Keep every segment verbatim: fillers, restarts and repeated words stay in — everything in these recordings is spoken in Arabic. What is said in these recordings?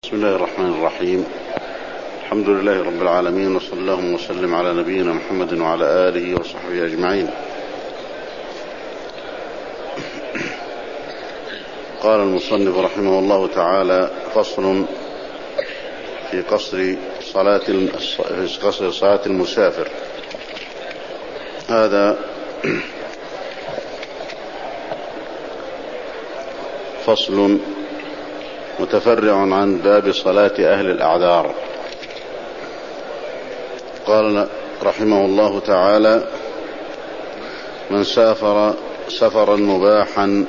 بسم الله الرحمن الرحيم. الحمد لله رب العالمين، وصلى الله وسلم على نبينا محمد وعلى آله وصحبه أجمعين. قال المصنف رحمه الله تعالى: فصل في قصر صلاة في قصر صلاة المسافر. هذا فصل متفرع عن باب صلاة أهل الأعذار. قال رحمه الله تعالى: من سافر سفرا مباحا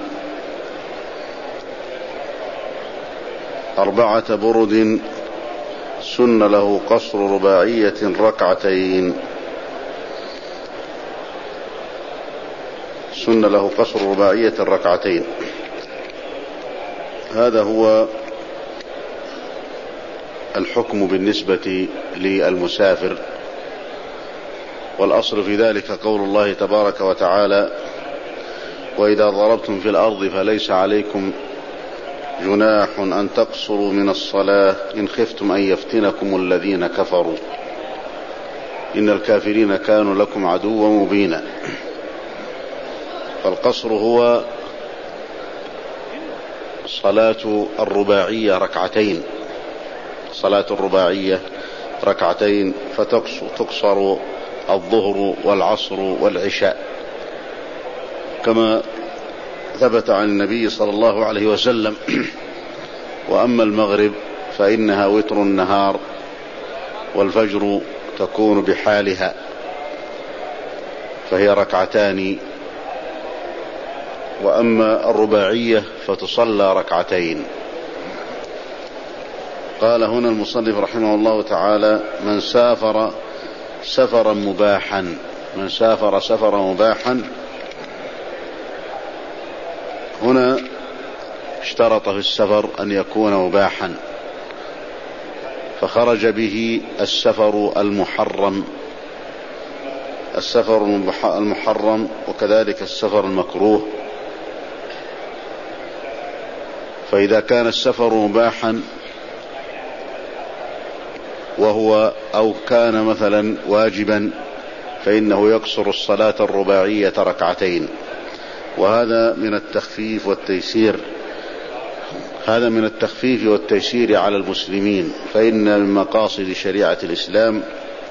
أربعة برد سن له قصر رباعية ركعتين سن له قصر رباعية ركعتين. هذا هو الحكم بالنسبة للمسافر، والأصل في ذلك قول الله تبارك وتعالى: وإذا ضربتم في الأرض فليس عليكم جناح أن تقصروا من الصلاة إن خفتم أن يفتنكم الذين كفروا إن الكافرين كانوا لكم عدوا مبينا. فالقصر هو صلاة الرباعية ركعتين صلاة الرباعية ركعتين فتقصر الظهر والعصر والعشاء، كما ثبت عن النبي صلى الله عليه وسلم: وأما المغرب فإنها وتر النهار والفجر تكون بحالها فهي ركعتان، وأما الرباعية فتصلى ركعتين. قال هنا المصنف رحمه الله تعالى: من سافر سفرا مباحا من سافر سفرا مباحا هنا اشترط في السفر أن يكون مباحا، فخرج به السفر المحرم السفر المحرم وكذلك السفر المكروه. فإذا كان السفر مباحا وهو أو كان مثلا واجبا فإنه يقصر الصلاة الرباعية ركعتين، وهذا من التخفيف والتيسير هذا من التخفيف والتيسير على المسلمين. فإن من مقاصد شريعة الإسلام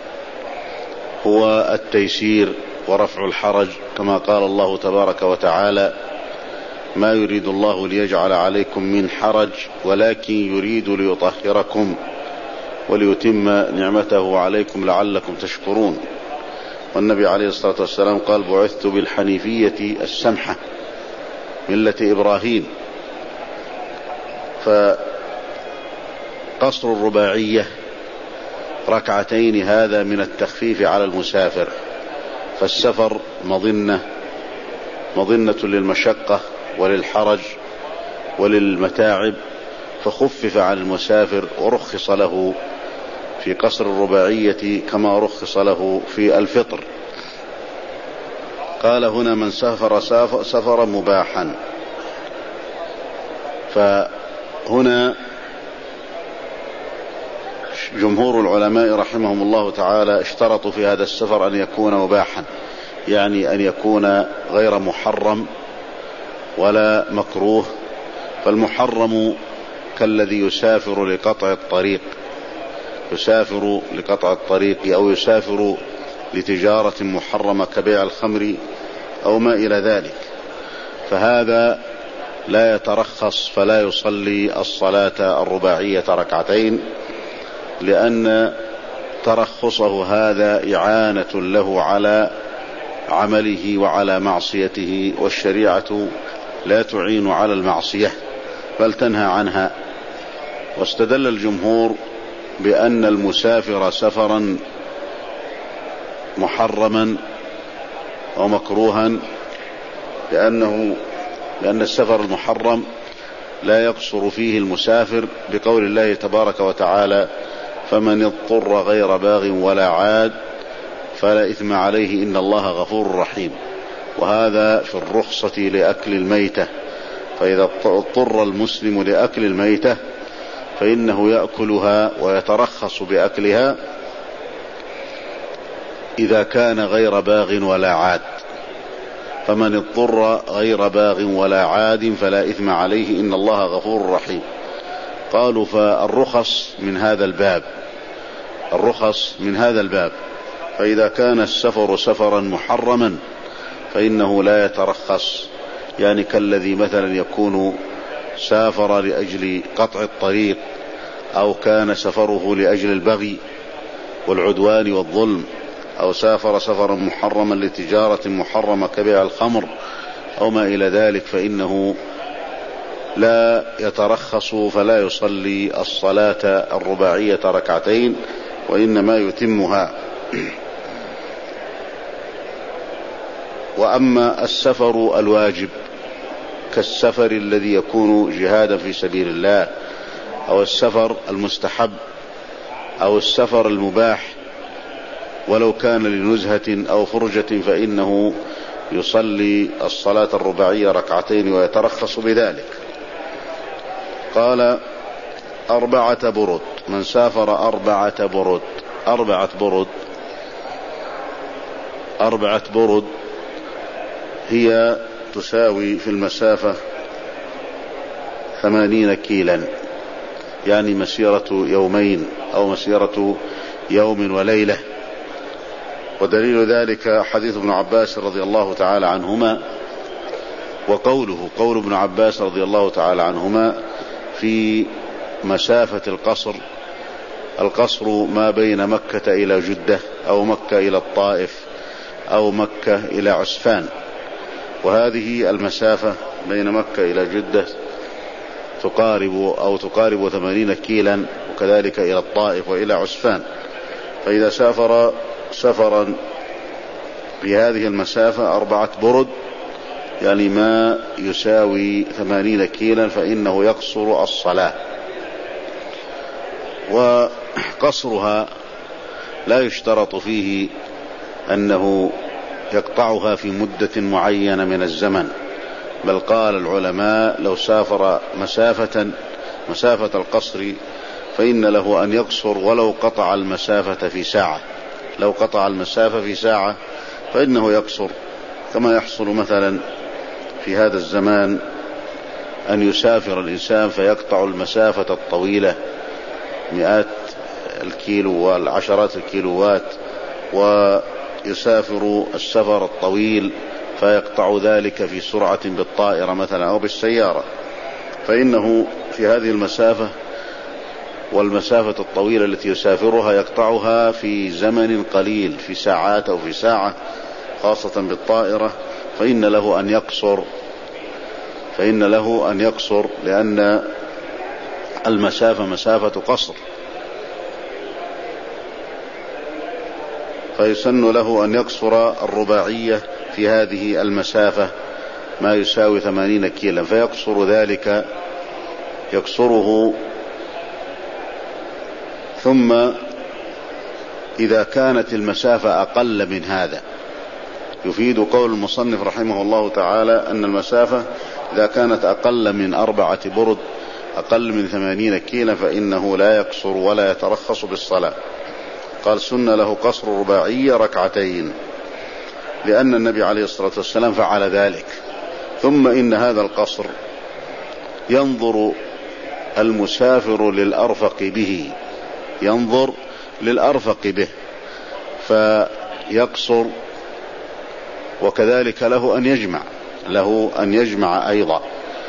هو التيسير ورفع الحرج، كما قال الله تبارك وتعالى: ما يريد الله ليجعل عليكم من حرج ولكن يريد ليطهركم وليتم نعمته عليكم لعلكم تشكرون. والنبي عليه الصلاة والسلام قال: بعثت بالحنيفية السمحة ملة إبراهيم. فقصر الرباعية ركعتين هذا من التخفيف على المسافر، فالسفر مظنة مظنة للمشقة وللحرج وللمتاعب، فخفف عن المسافر ورخص له في قصر الرباعية كما رخص له في الفطر. قال هنا: من سافر سفرا مباحا. فهنا جمهور العلماء رحمهم الله تعالى اشترطوا في هذا السفر أن يكون مباحا، يعني أن يكون غير محرم ولا مكروه. فالمحرم كالذي يسافر لقطع الطريق يسافر لقطع الطريق أو يسافر لتجارة محرمة كبيع الخمر أو ما إلى ذلك، فهذا لا يترخص فلا يصلي الصلاة الرباعية ركعتين، لأن ترخصه هذا إعانة له على عمله وعلى معصيته، والشريعة لا تعين على المعصية بل تنهى عنها. واستدل الجمهور بأن المسافر سفرا محرما ومكروها لأنه لأن السفر المحرم لا يقصر فيه المسافر، بقول الله تبارك وتعالى: فمن اضطر غير باغ ولا عاد فلا إثم عليه إن الله غفور رحيم. وهذا في الرخصة لأكل الميتة، فإذا اضطر المسلم لأكل الميتة فإنه يأكلها ويترخص بأكلها إذا كان غير باغ ولا عاد. فمن اضطر غير باغ ولا عاد فلا إثم عليه إن الله غفور رحيم. قالوا فالرخص من هذا الباب، الرخص من هذا الباب. فإذا كان السفر سفرا محرما فإنه لا يترخص، يعني كالذي مثلا يكون سافر لأجل قطع الطريق، أو كان سفره لأجل البغي والعدوان والظلم، أو سافر سفرا محرما لتجارة محرمة كبيع الخمر أو ما إلى ذلك، فإنه لا يترخص فلا يصلي الصلاة الرباعية ركعتين وإنما يتمها. وأما السفر الواجب كالسفر الذي يكون جهادا في سبيل الله، أو السفر المستحب، أو السفر المباح ولو كان لنزهة أو فرجة، فإنه يصلي الصلاة الرباعية ركعتين ويترخص بذلك. قال أربعة برد، من سافر أربعة برد. أربعة برد أربعة برد هي تساوي في المسافة ثمانين كيلا، يعني مسيرة يومين أو مسيرة يوم وليلة. ودليل ذلك حديث ابن عباس رضي الله تعالى عنهما، وقوله قول ابن عباس رضي الله تعالى عنهما في مسافة القصر. القصر ما بين مكة إلى جدة، أو مكة إلى الطائف، أو مكة إلى عسفان. وهذه المسافة بين مكة إلى جدة تقارب أو تقارب ثمانين كيلا، وكذلك إلى الطائف وإلى عسفان. فإذا سافر سفرا في هذه المسافة أربعة برد، يعني ما يساوي ثمانين كيلا، فإنه يقصر الصلاة. وقصرها لا يشترط فيه أنه يقطعها في مدة معينة من الزمن، بل قال العلماء لو سافر مسافة مسافة القصر فإن له أن يقصر ولو قطع المسافة في ساعة. لو قطع المسافة في ساعة فإنه يقصر، كما يحصل مثلا في هذا الزمان أن يسافر الإنسان فيقطع المسافة الطويلة مئات الكيلو والعشرات الكيلوات، ويسافر السفر الطويل فيقطع ذلك في سرعة بالطائرة مثلا أو بالسيارة. فإنه في هذه المسافة والمسافة الطويلة التي يسافرها يقطعها في زمن قليل، في ساعات أو في ساعة، خاصة بالطائرة، فإن له أن يقصر فإن له أن يقصر لأن المسافة مسافة قصر. فيسن له أن يقصر الرباعية في هذه المسافة ما يساوي ثمانين كيلا، فيقصر ذلك يقصره. ثم إذا كانت المسافة أقل من هذا، يفيد قول المصنف رحمه الله تعالى أن المسافة إذا كانت أقل من أربعة برد، أقل من ثمانين كيلا، فإنه لا يقصر ولا يترخص بالصلاة. قال سن له قصر رباعية ركعتين، لأن النبي عليه الصلاة والسلام فعل ذلك. ثم إن هذا القصر ينظر المسافر للأرفق به، ينظر للأرفق به فيقصر، وكذلك له أن يجمع له أن يجمع أيضا،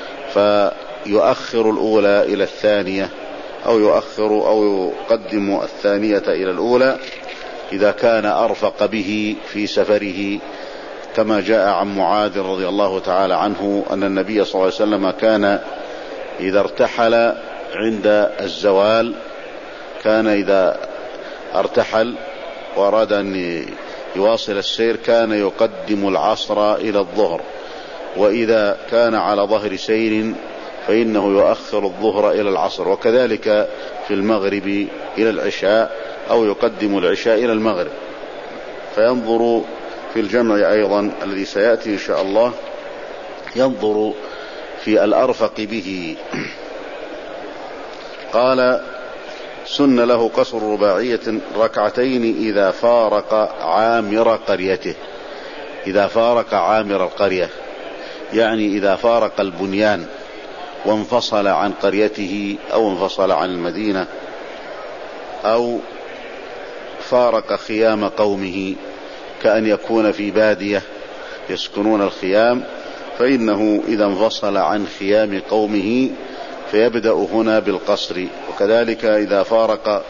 فيؤخر الأولى إلى الثانية، أو يؤخر أو يقدم الثانية إلى الأولى إذا كان أرفق به في سفره، كما جاء عن معاذ رضي الله تعالى عنه أن النبي صلى الله عليه وسلم كان إذا ارتحل عند الزوال، كان إذا ارتحل وأراد أن يواصل السير كان يقدم العصر إلى الظهر، وإذا كان على ظهر سير فإنه يؤخر الظهر إلى العصر، وكذلك في المغرب إلى العشاء، أو يقدم العشاء إلى المغرب. فينظر في الجمع أيضا الذي سيأتي إن شاء الله، ينظر في الأرفق به. قال: سن له قصر رباعية ركعتين إذا فارق عامر قريته. إذا فارق عامر القرية يعني إذا فارق البنيان وانفصل عن قريته أو انفصل عن المدينة أو فارق خيام قومه، كأن يكون في بادية يسكنون الخيام، فإنه إذا انفصل عن خيام قومه فيبدأ هنا بالقصر. وكذلك إذا فارق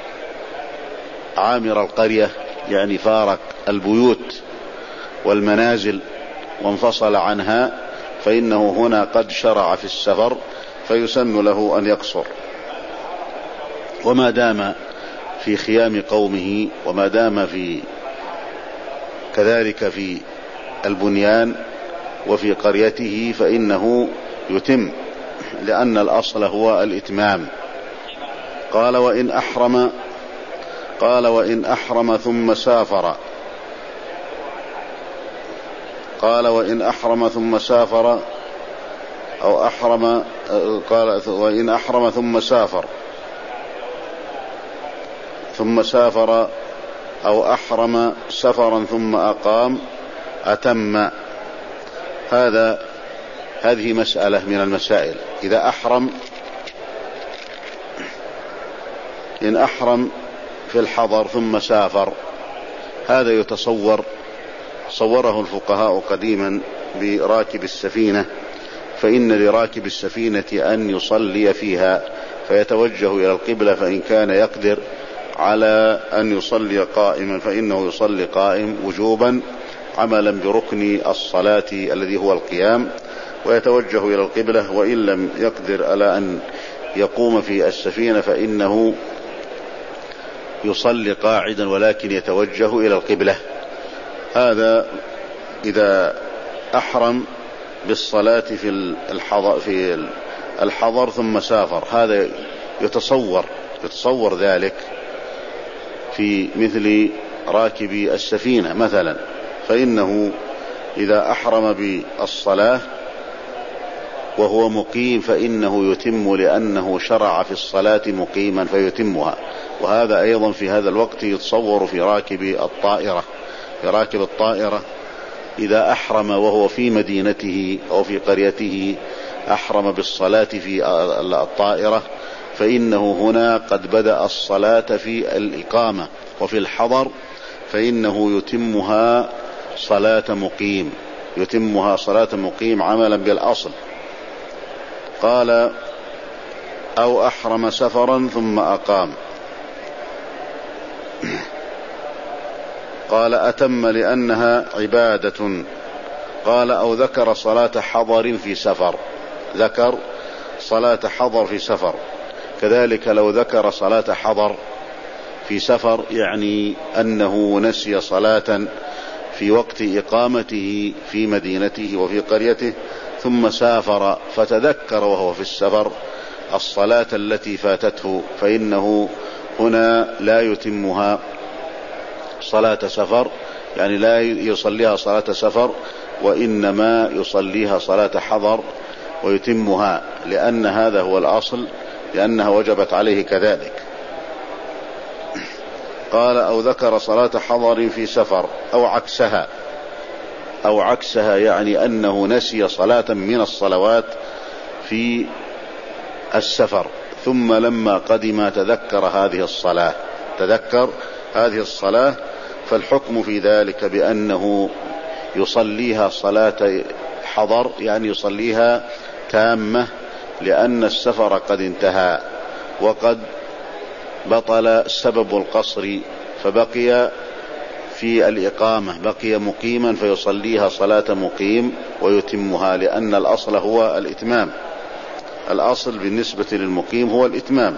عامر القرية يعني فارق البيوت والمنازل وانفصل عنها، فإنه هنا قد شرع في السفر فيسن له أن يقصر. وما دام في خيام قومه وما دام في كذلك في البنيان وفي قريته فإنه يتم، لأن الأصل هو الإتمام. قال: وإن أحرم قال وإن أحرم ثم سافر قال وإن أحرم ثم سافر أو أحرم قال وإن أحرم ثم سافر ثم سافر أو أحرم سفرا ثم أقام أتم. هذا هذه مسألة من المسائل. إذا أحرم إن أحرم في الحضر ثم سافر، هذا يتصور صوره الفقهاء قديما براكب السفينة، فإن لراكب السفينة أن يصلي فيها فيتوجه إلى القبلة، فإن كان يقدر على أن يصلي قائما فإنه يصلي قائم وجوبا عملا بركن الصلاة الذي هو القيام، ويتوجه إلى القبلة. وإن لم يقدر على أن يقوم في السفينة فإنه يصلي قاعدا ولكن يتوجه إلى القبلة. هذا إذا أحرم بالصلاة في الحضر, في الحضر ثم سافر. هذا يتصور يتصور ذلك في مثل راكب السفينة مثلا، فإنه إذا أحرم بالصلاة وهو مقيم فإنه يتم، لأنه شرع في الصلاة مقيما فيتمها. وهذا أيضا في هذا الوقت يتصور في راكب الطائرة في راكب الطائرة إذا أحرم وهو في مدينته أو في قريته، أحرم بالصلاة في الطائرة، فإنه هنا قد بدأ الصلاة في الإقامة. وفي الحضر فإنه يتمها صلاة مقيم يتمها صلاة مقيم عملا بالأصل. قال: أو أحرم سفرا ثم أقام. قال: أتم لأنها عبادة. قال: أو ذكر صلاة حضر في سفر ذكر صلاة حضر في سفر كذلك لو ذكر صلاة حضر في سفر يعني أنه نسي صلاة في وقت إقامته في مدينته وفي قريته، ثم سافر فتذكر وهو في السفر الصلاة التي فاتته، فإنه هنا لا يتمها صلاة سفر، يعني لا يصليها صلاة سفر، وإنما يصليها صلاة حضر ويتمها، لأن هذا هو الأصل، لأنها وجبت عليه كذلك. قال: أو ذكر صلاة حضر في سفر أو عكسها أو عكسها يعني أنه نسي صلاة من الصلوات في السفر، ثم لما قدم تذكر هذه الصلاة تذكر هذه الصلاة فالحكم في ذلك بأنه يصليها صلاة حضر، يعني يصليها تامة، لأن السفر قد انتهى وقد بطل سبب القصر، فبقي في الإقامة بقي مقيما فيصليها صلاة مقيم ويتمها، لأن الأصل هو الإتمام. الأصل بالنسبة للمقيم هو الإتمام.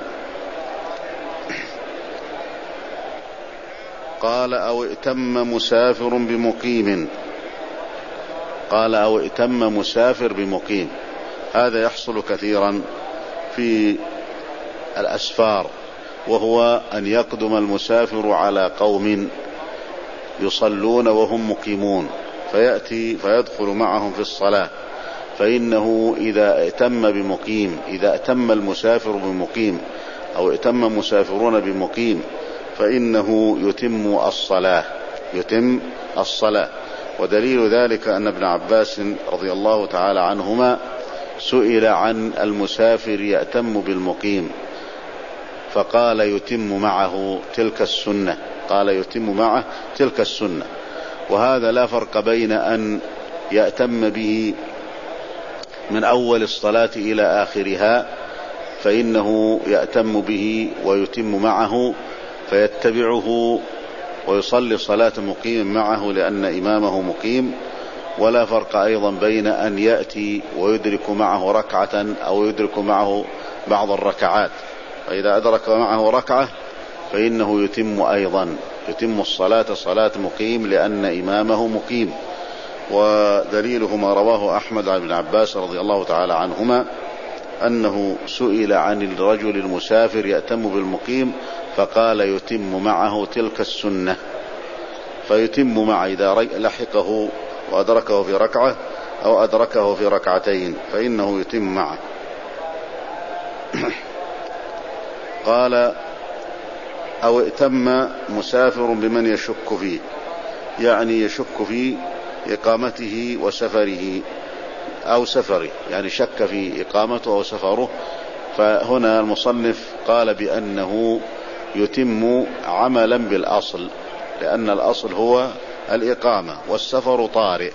قال: أو ائتم مسافر بمقيم قال أو ائتم مسافر بمقيم. هذا يحصل كثيرا في الأسفار، وهو أن يقدم المسافر على قوم يصلون وهم مقيمون، فيأتي فيدخل معهم في الصلاة، فإنه إذا ائتم بمقيم إذا ائتم المسافر بمقيم أو ائتم مسافرون بمقيم فإنه يتم الصلاة يتم الصلاة. ودليل ذلك أن ابن عباس رضي الله تعالى عنهما سئل عن المسافر يأتم بالمقيم فقال يتم معه تلك السنة قال يتم معه تلك السنة. وهذا لا فرق بين أن يأتم به من أول الصلاة إلى آخرها فإنه يأتم به ويتم معه فيتبعه ويصلي صلاة مقيم معه لأن إمامه مقيم. ولا فرق أيضا بين أن يأتي ويدرك معه ركعة أو يدرك معه بعض الركعات، فإذا أدرك معه ركعة فإنه يتم أيضا يتم الصلاة صلاة مقيم لأن إمامه مقيم. ودليله ما رواه أحمد عن ابن عباس رضي الله تعالى عنهما أنه سئل عن الرجل المسافر يأتم بالمقيم فقال يتم معه تلك السنة، فيتم معه إذا لحقه وأدركه في ركعة أو أدركه في ركعتين فإنه يتم معه. قال أو ائتم مسافر بمن يشك فيه، يعني يشك في إقامته وسفره أو سفره، يعني شك في إقامته أو سفره. فهنا المصنف قال بأنه يتم عملا بالأصل لأن الأصل هو الإقامة والسفر طارئ.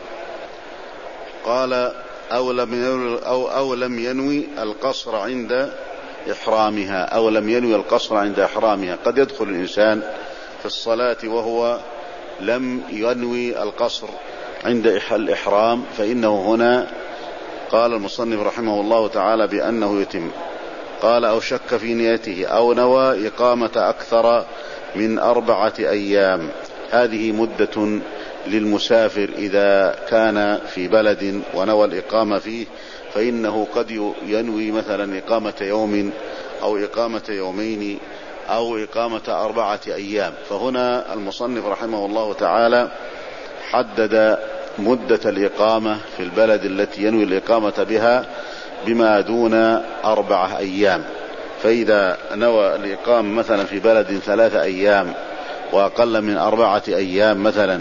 قال أو لم ينوي, أو أو لم ينوي القصر عند إحرامها أو لم ينوي القصر عند إحرامها. قد يدخل الإنسان في الصلاة وهو لم ينوي القصر عند الإحرام فإنه هنا قال المصنف رحمه الله تعالى بأنه يتم. قال أو شك في نيته أو نوى إقامة أكثر من أربعة أيام. هذه مدة للمسافر إذا كان في بلد ونوى الإقامة فيه فإنه قد ينوي مثلا إقامة يوم أو إقامة يومين أو إقامة أربعة أيام. فهنا المصنف رحمه الله تعالى حدد مدة الإقامة في البلد التي ينوي الإقامة بها بما دون أربعة أيام. فإذا نوى الإقامة مثلا في بلد ثلاثة أيام وأقل من أربعة أيام مثلا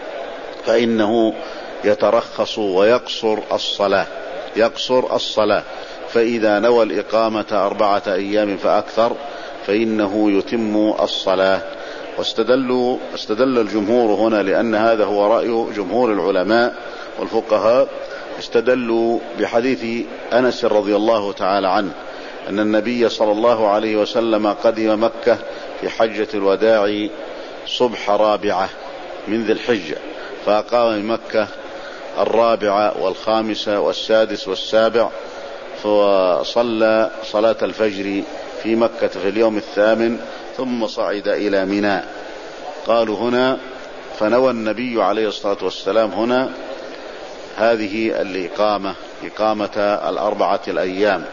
فإنه يترخص ويقصر الصلاة يقصر الصلاة. فإذا نوى الإقامة أربعة أيام فأكثر فإنه يتم الصلاة. واستدلوا استدل الجمهور هنا لأن هذا هو رأي جمهور العلماء والفقهاء، استدلوا بحديث أنس رضي الله تعالى عنه أن النبي صلى الله عليه وسلم قدم مكة في حجة الوداع صبح رابعة من ذي الحجة فأقام بمكة الرابعة والخامسة والسادس والسابع فصلى صلاة الفجر في مكة في اليوم الثامن ثم صعد إلى منى. قالوا هنا فنوى النبي عليه الصلاة والسلام هنا هذه الإقامة إقامة الأربعة الأيام.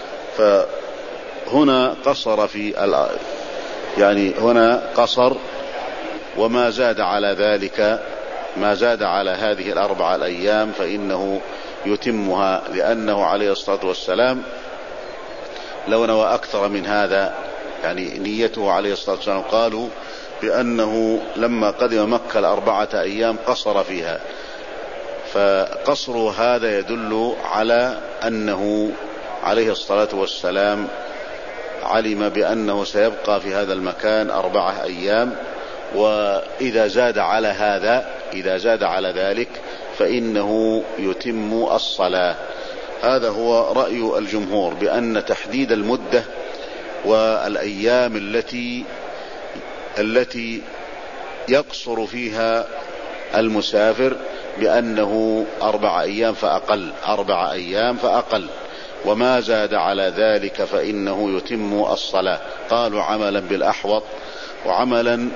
فهنا قصر في يعني هنا قصر وما زاد على ذلك ما زاد على هذه الأربعة الأيام فإنه يتمها لأنه عليه الصلاة والسلام لو نوى أكثر من هذا يعني نيته عليه الصلاة والسلام قالوا بأنه لما قدم مكة الأربعة أيام قصر فيها. فقصر هذا يدل على أنه عليه الصلاة والسلام علم بأنه سيبقى في هذا المكان أربعة أيام. وإذا زاد على هذا إذا زاد على ذلك فإنه يتم الصلاة. هذا هو رأي الجمهور بأن تحديد المدة والأيام التي التي يقصر فيها المسافر بأنه أربع أيام فأقل أربع أيام فأقل وما زاد على ذلك فإنه يتم الصلاة. قالوا عملا بالأحوط وعملا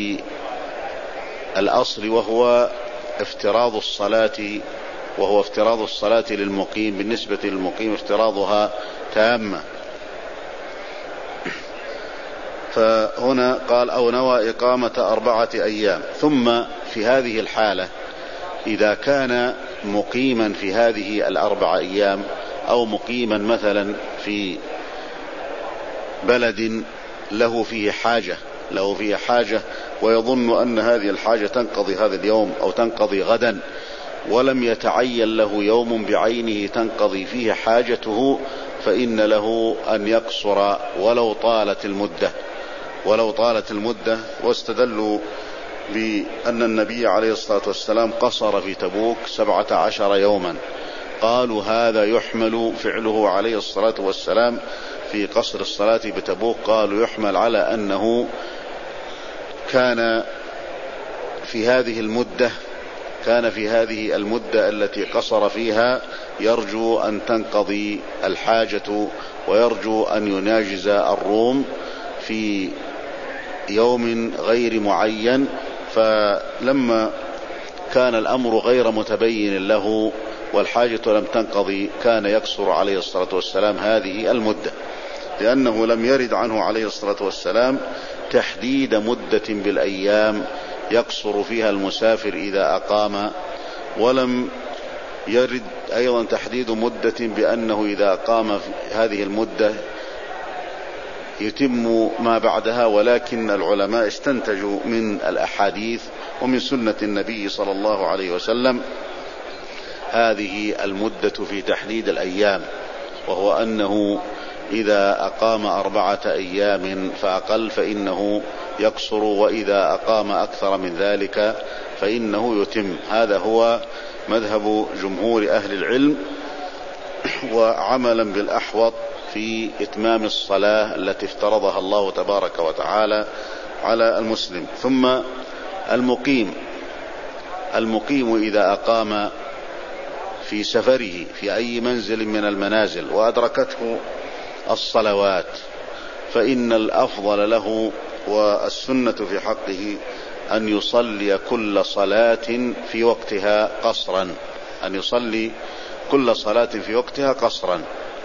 بالأصل وهو افتراض الصلاة وهو افتراض الصلاة للمقيم بالنسبة للمقيم افتراضها تامة. فهنا قال أو نوى إقامة أربعة أيام. ثم في هذه الحالة إذا كان مقيما في هذه الأربع أيام، أو مقيما مثلا في بلد له فيه حاجة له فيه حاجة ويظن أن هذه الحاجة تنقضي هذا اليوم أو تنقضي غدا، ولم يتعين له يوم بعينه تنقضي فيه حاجته، فإن له أن يقصر ولو طالت المدة ولو طالت المدة واستدلوا بأن النبي عليه الصلاة والسلام قصر في تبوك سبعة عشر يوما. قالوا هذا يحمل فعله عليه الصلاة والسلام في قصر الصلاة بتبوك، قالوا يحمل على أنه كان في هذه المدة كان في هذه المدة التي قصر فيها يرجو أن تنقضي الحاجة ويرجو أن يناجز الروم في يوم غير معين، فلما كان الأمر غير متبين له والحاجة لم تنقضي كان يقصر عليه الصلاة والسلام هذه المدة، لأنه لم يرد عنه عليه الصلاة والسلام تحديد مدة بالأيام يقصر فيها المسافر إذا أقام، ولم يرد أيضا تحديد مدة بأنه إذا أقام في هذه المدة يتم ما بعدها، ولكن العلماء استنتجوا من الأحاديث ومن سنة النبي صلى الله عليه وسلم هذه المدة في تحديد الأيام، وهو أنه إذا أقام أربعة أيام فأقل فإنه يقصر، وإذا أقام أكثر من ذلك فإنه يتم. هذا هو مذهب جمهور أهل العلم، وعملا بالأحوط في إتمام الصلاة التي افترضها الله تبارك وتعالى على المسلم. ثم المقيم المقيم إذا أقام في سفره في أي منزل من المنازل وأدركته الصلوات فإن الأفضل له والسنة في حقه أن يصلي كل صلاة في وقتها قصرا أن يصلي كل صلاة في وقتها قصرا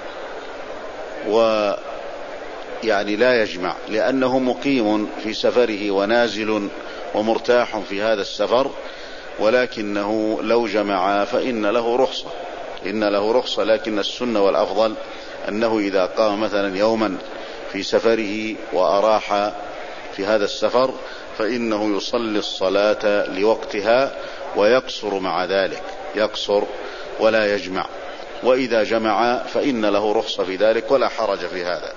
ويعني لا يجمع، لأنه مقيم في سفره ونازل ومرتاح في هذا السفر، ولكنه لو جمع فإن له رخصة إن له رخصة لكن السنة والأفضل أنه إذا قام مثلا يوما في سفره وأراح في هذا السفر فإنه يصلي الصلاة لوقتها ويقصر مع ذلك يقصر ولا يجمع، وإذا جمع فإن له رخصة في ذلك ولا حرج في هذا.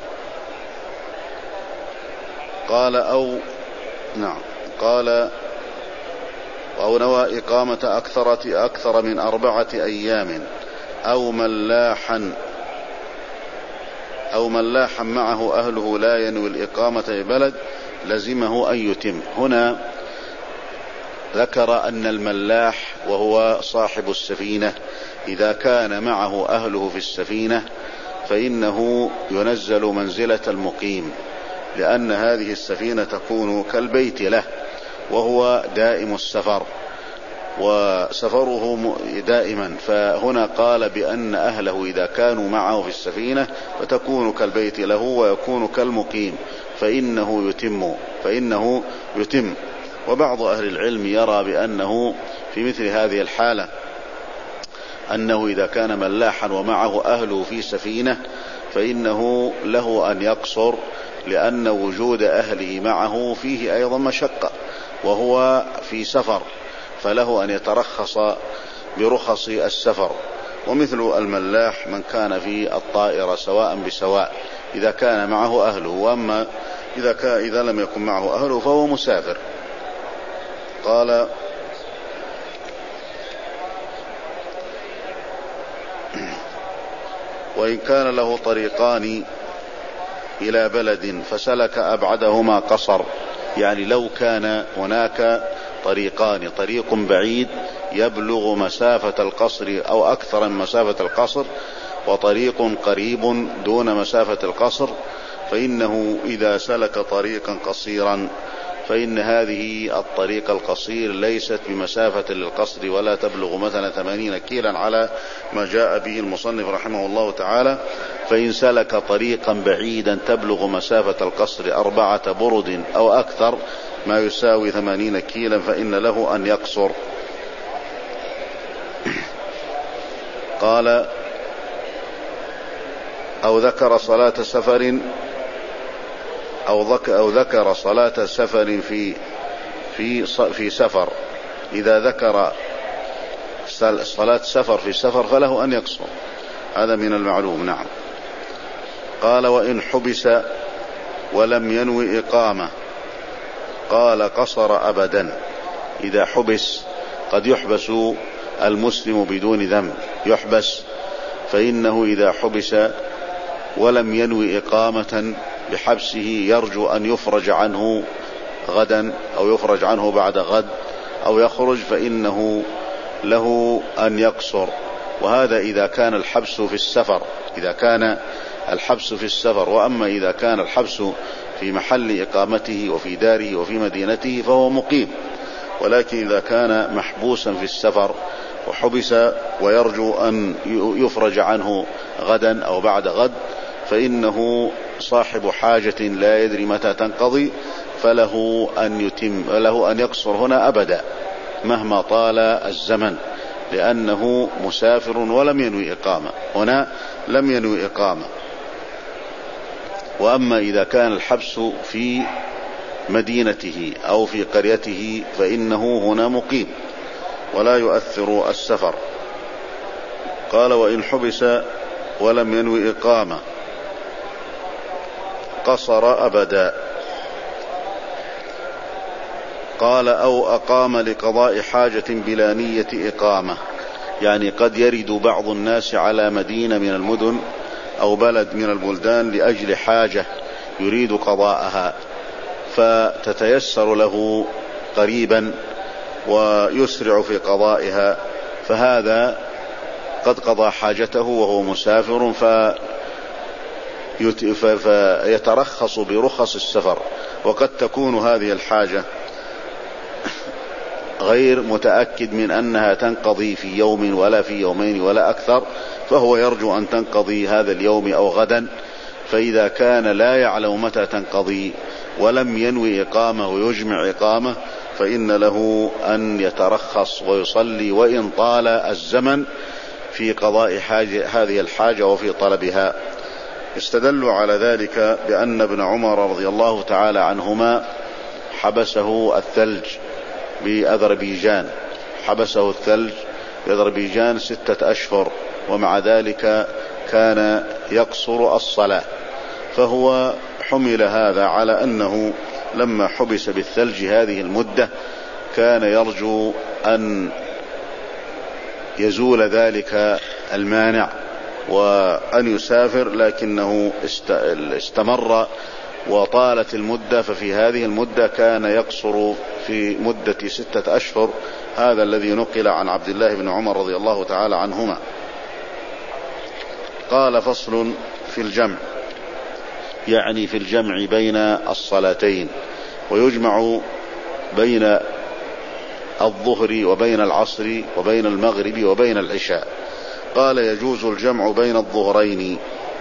قال أو نعم قال أو نوى إقامة أكثرة أكثر من أربعة أيام أو ملاحا أو ملاحا معه أهله لا ينوي الإقامة ببلد لزمه أن يتم. هنا ذكر أن الملاح وهو صاحب السفينة إذا كان معه أهله في السفينة فإنه ينزل منزلة المقيم، لأن هذه السفينة تكون كالبيت له وهو دائم السفر وسفره دائما، فهنا قال بأن أهله إذا كانوا معه في السفينة فتكون كالبيت له ويكون كالمقيم فإنه يتم فإنه يتم وبعض أهل العلم يرى بأنه في مثل هذه الحالة أنه إذا كان ملاحا ومعه أهله في سفينة فإنه له أن يقصر، لأن وجود أهله معه فيه أيضا مشقة وهو في سفر، فله أن يترخص برخص السفر. ومثل الملاح من كان في الطائرة سواء بسواء إذا كان معه أهله، وأما إذا, كان إذا لم يكن معه أهله فهو مسافر. قال وإن كان له طريقان إلى بلد فسلك أبعدهما قصر، يعني لو كان هناك طريقان، طريق بعيد يبلغ مسافة القصر أو أكثر من مسافة القصر وطريق قريب دون مسافة القصر، فإنه إذا سلك طريقا قصيرا فإن هذه الطريق القصير ليست بمسافة للقصر ولا تبلغ مثلا ثمانين كيلا على ما جاء به المصنف رحمه الله تعالى، فإن سلك طريقا بعيدا تبلغ مسافة القصر أربعة برد أو أكثر ما يساوي ثمانين كيلا فإن له أن يقصر. قال أو ذكر صلاة سفر أو ذكر, أو ذكر صلاة سفر في في في سفر، إذا ذكر صلاة سفر في سفر فله أن يقصر، هذا من المعلوم. نعم. قال وإن حبس ولم ينوي إقامة قال قصر أبدا. إذا حبس، قد يحبس المسلم بدون ذنب، يحبس، فإنه إذا حبس ولم ينوي إقامة بحبسه يرجو أن يفرج عنه غدا أو يفرج عنه بعد غد أو يخرج، فإنه له أن يقصر. وهذا إذا كان الحبس في السفر، إذا كان الحبس في السفر. وأما إذا كان الحبس في محل إقامته وفي داره وفي مدينته فهو مقيم. ولكن إذا كان محبوسا في السفر وحبس ويرجو أن يفرج عنه غدا أو بعد غد، فإنه صاحب حاجة لا يدري متى تنقضي، فله أن يتم له أن يقصر هنا أبدا مهما طال الزمن، لأنه مسافر ولم ينوي إقامة، هنا لم ينوي إقامة. وأما إذا كان الحبس في مدينته أو في قريته فإنه هنا مقيم ولا يؤثر السفر. قال وإن حبس ولم ينوي إقامة قصر أبدا. قال أو أقام لقضاء حاجة بلا نية إقامة، يعني قد يرد بعض الناس على مدينة من المدن أو بلد من البلدان لأجل حاجة يريد قضاءها، فتتيسر له قريبا ويسرع في قضائها، فهذا قد قضى حاجته وهو مسافر فيترخص برخص السفر. وقد تكون هذه الحاجة غير متأكد من أنها تنقضي في يوم ولا في يومين ولا أكثر، فهو يرجو أن تنقضي هذا اليوم أو غدا. فإذا كان لا يعلم متى تنقضي ولم ينوي إقامة ويجمع إقامة، فإن له أن يترخص ويصلي وإن طال الزمن في قضاء حاجة هذه الحاجة وفي طلبها. استدلوا على ذلك بأن ابن عمر رضي الله تعالى عنهما حبسه الثلج بأذربيجان، حبسه الثلج بأذربيجان ستة أشهر، ومع ذلك كان يقصر الصلاة، فهو حمل هذا على أنه لما حبس بالثلج هذه المدة كان يرجو أن يزول ذلك المانع وأن يسافر، لكنه استمر وطالت المدة، ففي هذه المدة كان يقصر في مدة ستة أشهر. هذا الذي نقل عن عبد الله بن عمر رضي الله تعالى عنهما. قال فصل في الجمع، يعني في الجمع بين الصلاتين، ويجمع بين الظهر وبين العصر وبين المغرب وبين العشاء. قال يجوز الجمع بين الظهرين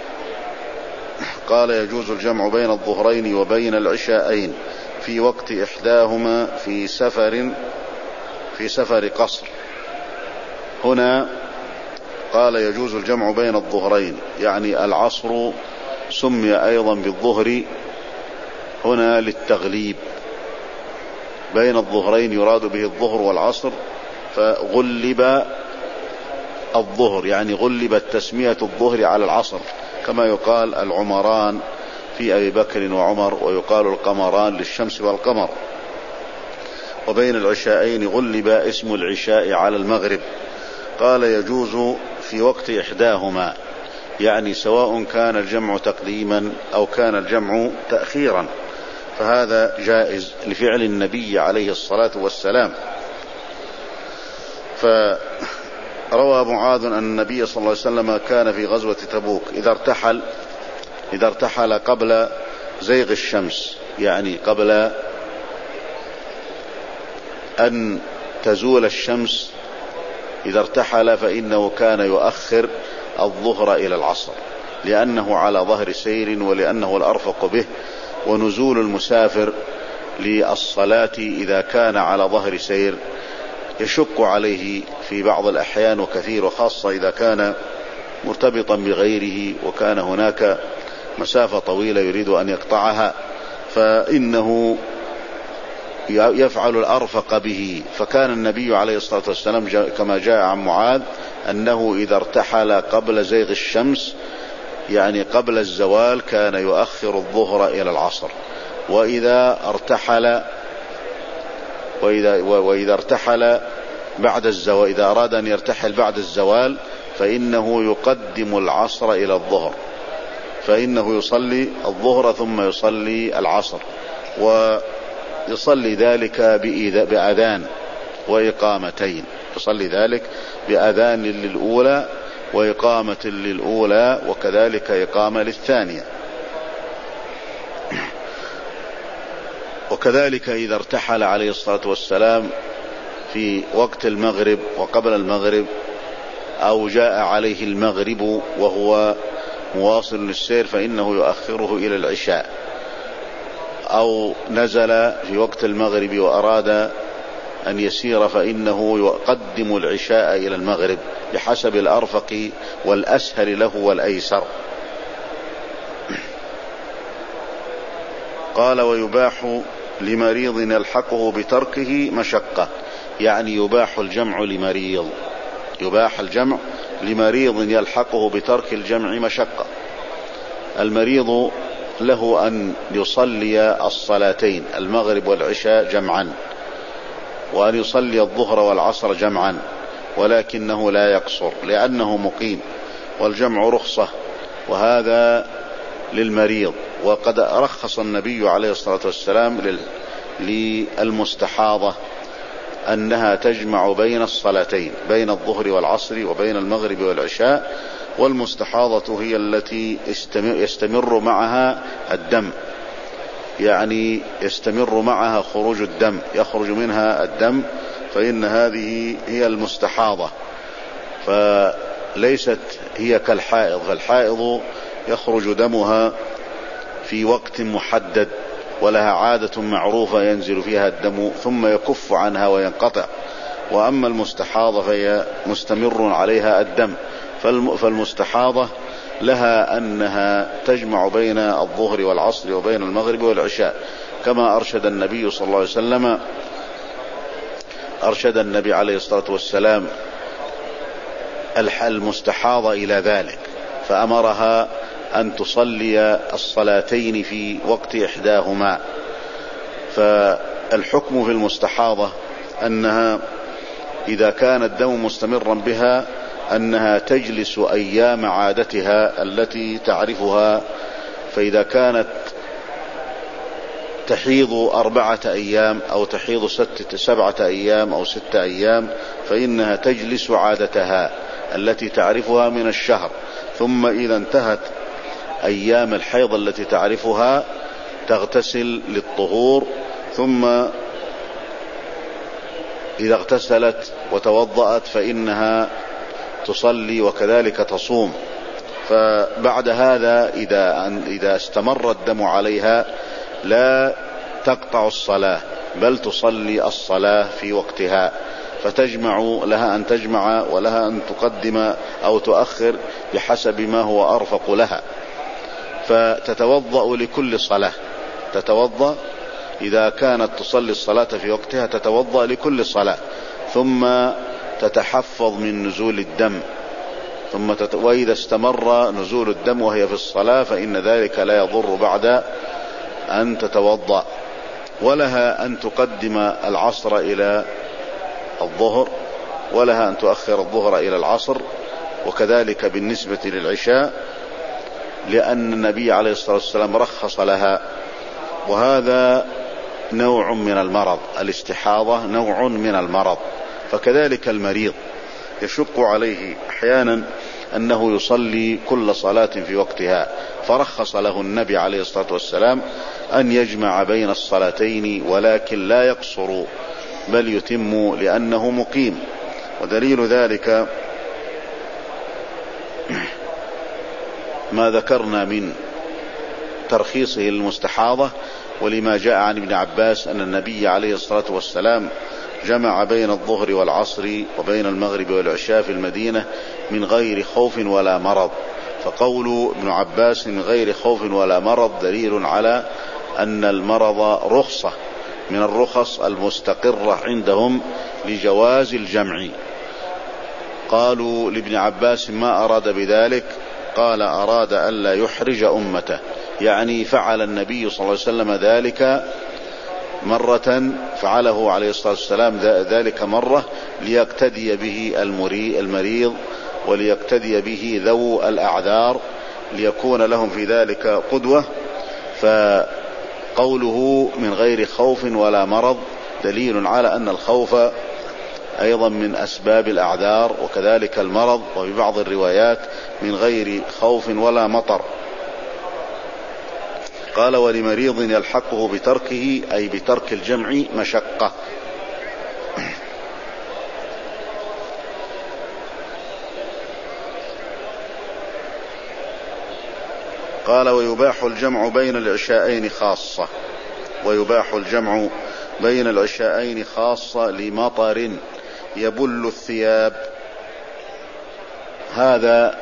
قال يجوز الجمع بين الظهرين وبين العشاءين في وقت إحداهما في سفر في سفر قصر. هنا قال يجوز الجمع بين الظهرين، يعني العصر سمي أيضا بالظهر هنا للتغليب، بين الظهرين يراد به الظهر والعصر، فغلب الظهر، يعني غلبت تسمية الظهر على العصر، كما يقال العمران في أبي بكر وعمر، ويقال القمران للشمس والقمر. وبين العشاءين غلب اسم العشاء على المغرب. قال يجوز في وقت إحداهما، يعني سواء كان الجمع تقديما أو كان الجمع تأخيرا، فهذا جائز لفعل النبي عليه الصلاة والسلام. فروى معاذ أن النبي صلى الله عليه وسلم كان في غزوة تبوك إذا ارتحل إذا ارتحل قبل زيغ الشمس، يعني قبل أن تزول الشمس، إذا ارتحل فإنه كان يؤخر الظهر إلى العصر، لأنه على ظهر سير ولأنه الأرفق به. ونزول المسافر للصلاة إذا كان على ظهر سير يشق عليه في بعض الأحيان وكثير، وخاصة إذا كان مرتبطا بغيره وكان هناك مسافة طويلة يريد أن يقطعها، فإنه يفعل الأرفق به. فكان النبي عليه الصلاة والسلام كما جاء عن معاذ أنه إذا ارتحل قبل زيغ الشمس، يعني قبل الزوال، كان يؤخر الظهر إلى العصر. وإذا ارتحل وإذا, وإذا ارتحل بعد الزوال، إذا أراد أن يرتحل بعد الزوال فإنه يقدم العصر إلى الظهر، فإنه يصلي الظهر ثم يصلي العصر، ويصلي ذلك بأذان وإقامتين، يصلي ذلك بأذان للأولى وإقامة للأولى، وكذلك إقامة للثانية. وكذلك إذا ارتحل عليه الصلاة والسلام في وقت المغرب وقبل المغرب، أو جاء عليه المغرب وهو مواصل للسير، فإنه يؤخره إلى العشاء، أو نزل في وقت المغرب وأراد أن يسير فإنه يقدم العشاء إلى المغرب بحسب الأرفق والأسهل له والأيسر. قال: ويباح لمريض يلحقه بتركه مشقة، يعني يباح الجمع لمريض، يباح الجمع لمريض يلحقه بترك الجمع مشقة. المريض له أن يصلي الصلاتين المغرب والعشاء جمعا، وأن يصلي الظهر والعصر جمعا، ولكنه لا يقصر لأنه مقيم، والجمع رخصة، وهذا للمريض. وقد رخص النبي عليه الصلاة والسلام للمستحاضة أنها تجمع بين الصلاتين، بين الظهر والعصر وبين المغرب والعشاء. والمستحاضة هي التي يستمر معها الدم، يعني يستمر معها خروج الدم، يخرج منها الدم، فإن هذه هي المستحاضة، فليست هي كالحائض. فالحائض يخرج دمها في وقت محدد، ولها عادة معروفة ينزل فيها الدم ثم يكف عنها وينقطع، وأما المستحاضة فهي مستمر عليها الدم. فالمستحاضة لها أنها تجمع بين الظهر والعصر وبين المغرب والعشاء، كما أرشد النبي صلى الله عليه وسلم، أرشد النبي عليه الصلاة والسلام المستحاضة إلى ذلك، فأمرها أن تصلي الصلاتين في وقت إحداهما. فالحكم في المستحاضة أنها إذا كان الدم مستمرا بها أنها تجلس أيام عادتها التي تعرفها، فإذا كانت تحيض أربعة أيام أو تحيض ستة سبعة أيام أو ستة أيام، فإنها تجلس عادتها التي تعرفها من الشهر، ثم إذا انتهت أيام الحيض التي تعرفها تغتسل للطهور، ثم إذا اغتسلت وتوضأت فإنها تصلي وكذلك تصوم. فبعد هذا إذا إذا استمر الدم عليها لا تقطع الصلاة، بل تصلي الصلاة في وقتها، فتجمع، لها أن تجمع ولها أن تقدم أو تؤخر بحسب ما هو أرفق لها. فتتوضأ لكل صلاة، تتوضأ إذا كانت تصلي الصلاة في وقتها تتوضأ لكل صلاة، ثم تتحفظ من نزول الدم، ثم تت... وإذا استمر نزول الدم وهي في الصلاة فإن ذلك لا يضر بعد أن تتوضأ. ولها أن تقدم العصر إلى الظهر، ولها أن تؤخر الظهر إلى العصر، وكذلك بالنسبة للعشاء، لأن النبي عليه الصلاة والسلام رخص لها. وهذا نوع من المرض، الاستحاضة نوع من المرض. فكذلك المريض يشق عليه أحيانا أنه يصلي كل صلاة في وقتها، فرخص له النبي عليه الصلاة والسلام أن يجمع بين الصلاتين، ولكن لا يقصر بل يتم لأنه مقيم. ودليل ذلك ما ذكرنا من ترخيصه للمستحاضة، ولما جاء عن ابن عباس أن النبي عليه الصلاة والسلام جمع بين الظهر والعصر وبين المغرب والعشاء في المدينة من غير خوف ولا مرض. فقول ابن عباس من غير خوف ولا مرض دليل على أن المرض رخصة من الرخص المستقرة عندهم لجواز الجمع. قالوا لابن عباس ما أراد بذلك؟ قال أراد ألا يحرج أمته، يعني فعل النبي صلى الله عليه وسلم ذلك مرة، فعله عليه الصلاة والسلام ذلك مرة ليقتدي به المريض وليقتدي به ذو الأعذار ليكون لهم في ذلك قدوة. فقوله من غير خوف ولا مرض دليل على أن الخوف أيضا من أسباب الأعذار، وكذلك المرض، وفي بعض الروايات من غير خوف ولا مطر. قال ولمريض يلحقه بتركه أي بترك الجمع مشقة. قال ويباح الجمع بين العشاءين خاصة، ويباح الجمع بين العشاءين خاصة لمطر يبل الثياب. هذا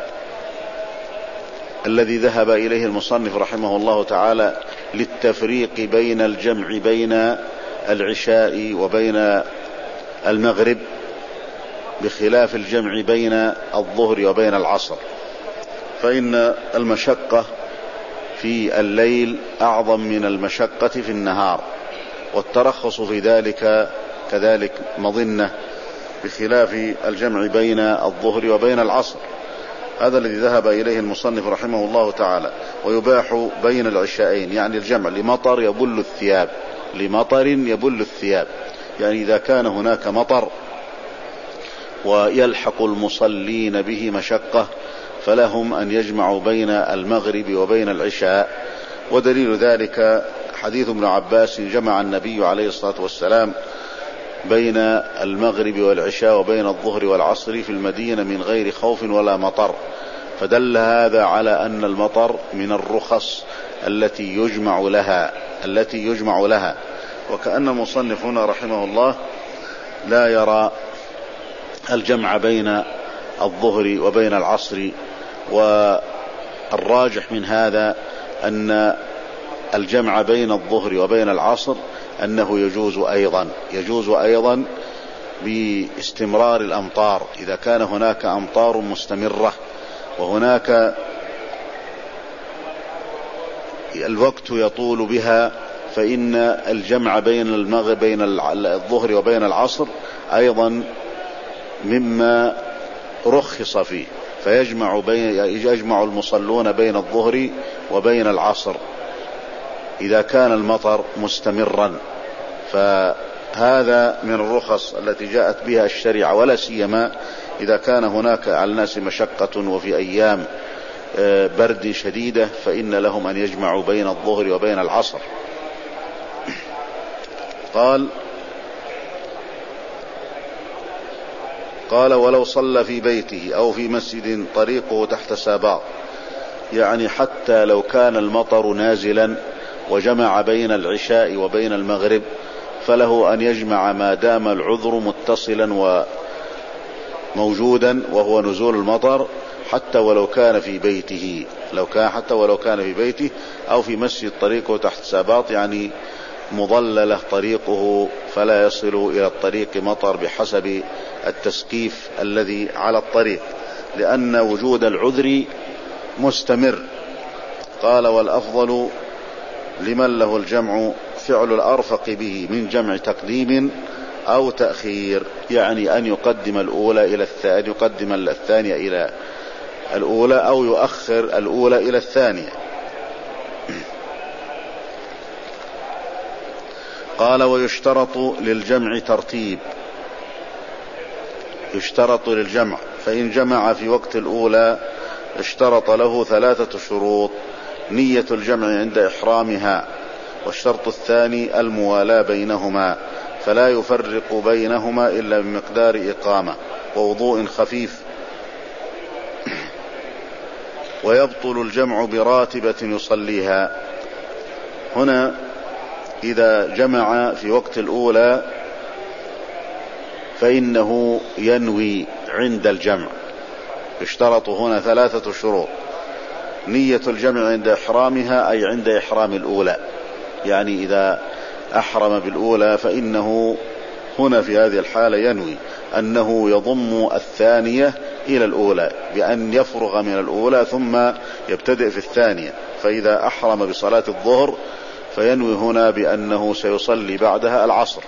الذي ذهب إليه المصنف رحمه الله تعالى للتفريق بين الجمع بين العشاء وبين المغرب، بخلاف الجمع بين الظهر وبين العصر، فإن المشقة في الليل أعظم من المشقة في النهار، والترخص في ذلك كذلك مظنة، بخلاف الجمع بين الظهر وبين العصر. هذا الذي ذهب إليه المصنف رحمه الله تعالى. ويباح بين العشاءين يعني الجمع لمطر يبل الثياب، لمطر يبل الثياب، يعني إذا كان هناك مطر ويلحق المصلين به مشقة فلهم أن يجمعوا بين المغرب وبين العشاء. ودليل ذلك حديث ابن عباس جمع النبي عليه الصلاة والسلام بين المغرب والعشاء وبين الظهر والعصر في المدينة من غير خوف ولا مطر، فدل هذا على أن المطر من الرخص التي يجمع لها التي يجمع لها وكأن المصنف هنا رحمه الله لا يرى الجمع بين الظهر وبين العصر. والراجح من هذا أن الجمع بين الظهر وبين العصر أنه يجوز أيضا يجوز أيضا باستمرار الأمطار، إذا كان هناك أمطار مستمرة وهناك الوقت يطول بها، فإن الجمع بين المغرب بين الظهر وبين العصر أيضا مما رخص فيه، فيجمع بين يجمع المصلون بين الظهر وبين العصر إذا كان المطر مستمرا. فهذا من الرخص التي جاءت بها الشريعة، ولا سيما إذا كان هناك على الناس مشقة وفي أيام برد شديدة فإن لهم أن يجمعوا بين الظهر وبين العصر. قال قال ولو صلى في بيته أو في مسجد طريقه تحت ساباط، يعني حتى لو كان المطر نازلا وجمع بين العشاء وبين المغرب فله أن يجمع ما دام العذر متصلا وموجودا وهو نزول المطر، حتى ولو كان في بيته لو كان حتى ولو كان في بيته أو في مسجد طريقه تحت ساباط، يعني مضللة طريقه فلا يصل إلى الطريق مطر بحسب التسقيف الذي على الطريق، لأن وجود العذر مستمر. قال والأفضل لمن له الجمع فعل الأرفق به من جمع تقديم أو تأخير، يعني أن يقدم الأولى إلى الثانية يقدم الثانية إلى الأولى أو يؤخر الأولى إلى الثانية. قال ويشترط للجمع ترتيب، يشترط للجمع فإن جمع في وقت الأولى اشترط له ثلاثة شروط: نية الجمع عند إحرامها، والشرط الثاني الموالاة بينهما فلا يفرق بينهما إلا بمقدار إقامة ووضوء خفيف، ويبطل الجمع براتبة يصليها. هنا إذا جمع في وقت الأولى فإنه ينوي عند الجمع. اشترط هنا ثلاثة شروط: نية الجمع عند إحرامها، أي عند إحرام الأولى، يعني إذا أحرم بالأولى فإنه هنا في هذه الحالة ينوي أنه يضم الثانية إلى الأولى بأن يفرغ من الأولى ثم يبتدئ في الثانية. فإذا أحرم بصلاة الظهر فينوي هنا بأنه سيصلي بعدها العصر.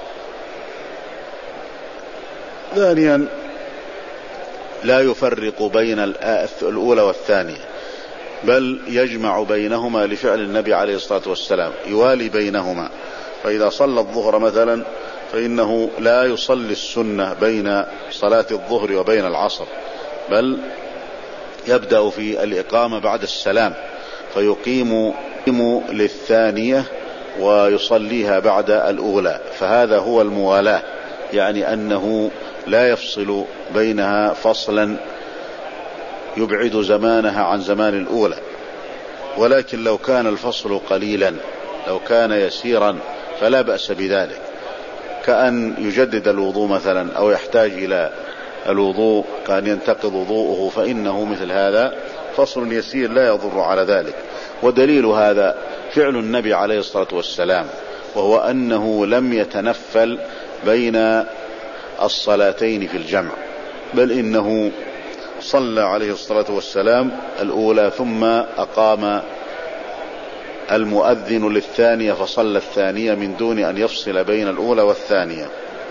ثانيا لا يفرق بين الأولى والثانية، بل يجمع بينهما لفعل النبي عليه الصلاة والسلام، يوالي بينهما. فإذا صلى الظهر مثلا فإنه لا يصلي السنة بين صلاة الظهر وبين العصر، بل يبدأ في الإقامة بعد السلام فيقيم للثانية ويصليها بعد الأولى. فهذا هو الموالاة، يعني أنه لا يفصل بينها فصلا يبعد زمانها عن زمان الأولى. ولكن لو كان الفصل قليلا، لو كان يسيرا، فلا بأس بذلك، كأن يجدد الوضوء مثلا أو يحتاج إلى الوضوء، كأن ينتقض وضوءه، فإنه مثل هذا فصل يسير لا يضر على ذلك. ودليل هذا فعل النبي عليه الصلاة والسلام، وهو أنه لم يتنفل بين الصلاتين في الجمع، بل إنه صلى عليه الصلاة والسلام الأولى ثم أقام المؤذن للثانية فصلى الثانية من دون أن يفصل بين الأولى والثانية.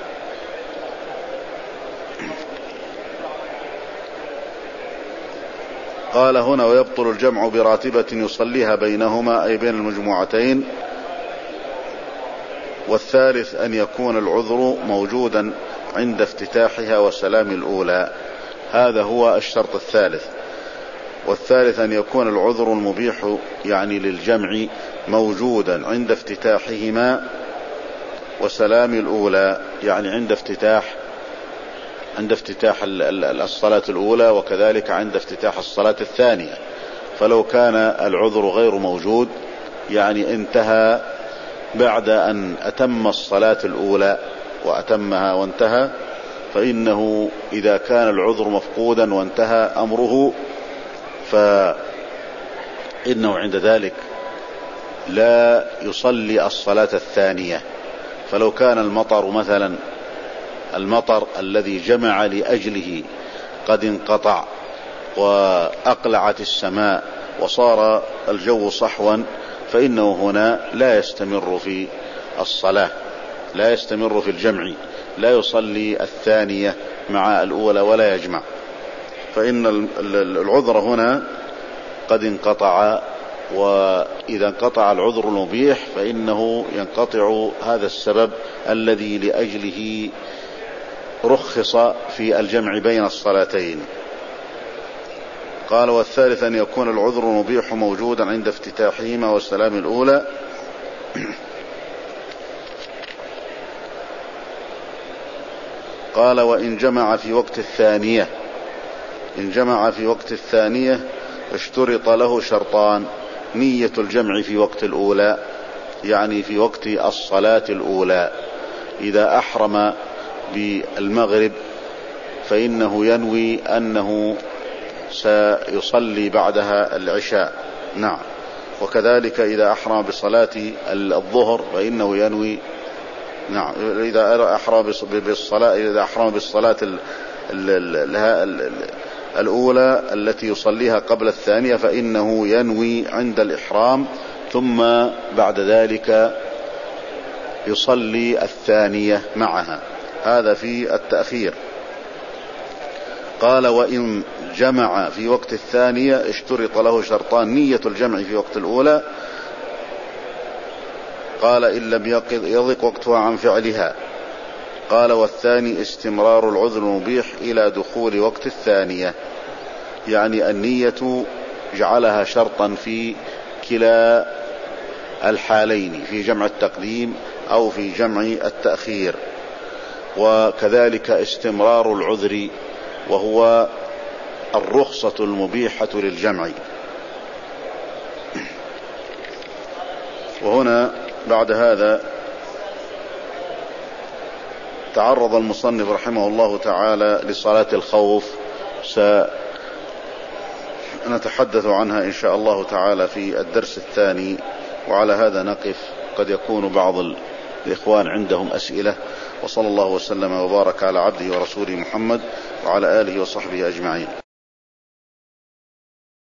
قال هنا: ويبطل الجمع براتبة يصليها بينهما، أي بين المجموعتين. والثالث أن يكون العذر موجودا عند افتتاحها وسلام الأولى، هذا هو الشرط الثالث. والثالث أن يكون العذر المبيح يعني للجمع موجودا عند افتتاحهما وسلام الأولى، يعني عند افتتاح عند افتتاح الصلاة الأولى، وكذلك عند افتتاح الصلاة الثانية. فلو كان العذر غير موجود، يعني انتهى بعد أن أتم الصلاة الأولى وأتمها وانتهى، فإنه إذا كان العذر مفقودا وانتهى أمره فإنه عند ذلك لا يصلي الصلاة الثانية. فلو كان المطر مثلا، المطر الذي جمع لأجله قد انقطع وأقلعت السماء وصار الجو صحوا، فإنه هنا لا يستمر في الصلاة، لا يستمر في الجمع، لا يصلي الثانية مع الأولى ولا يجمع، فإن العذر هنا قد انقطع. وإذا انقطع العذر المبيح فإنه ينقطع هذا السبب الذي لأجله رخص في الجمع بين الصلاتين. قال: والثالث أن يكون العذر المبيح موجودا عند افتتاحهما والسلام الأولى. قال: وإن جمع في وقت الثانية، إن جمع في وقت الثانية اشترط له شرطان: نية الجمع في وقت الأولى، يعني في وقت الصلاة الأولى. إذا أحرم بالمغرب فإنه ينوي أنه سيصلي بعدها العشاء، نعم. وكذلك إذا أحرم بصلاة الظهر فإنه ينوي، نعم، إذا أحرم بالصلاة إذا أحرم بالصلاة الأولى التي يصليها قبل الثانية فإنه ينوي عند الإحرام، ثم بعد ذلك يصلي الثانية معها. هذا في التأخير. قال: وإن جمع في وقت الثانية اشترط له شرطان: نية الجمع في وقت الأولى. قال: إن لم يضق وقتها عن فعلها. قال: والثاني استمرار العذر المبيح إلى دخول وقت الثانية، يعني النية جعلها شرطا في كلا الحالين، في جمع التقديم أو في جمع التأخير. وكذلك استمرار العذر، وهو الرخصة المبيحة للجمع. وهنا بعد هذا تعرض المصنف رحمه الله تعالى لصلاة الخوف، سنتحدث عنها إن شاء الله تعالى في الدرس الثاني، وعلى هذا نقف. قد يكون بعض الإخوان عندهم أسئلة. وصلى الله وسلم وبارك على عبده ورسوله محمد وعلى آله وصحبه أجمعين.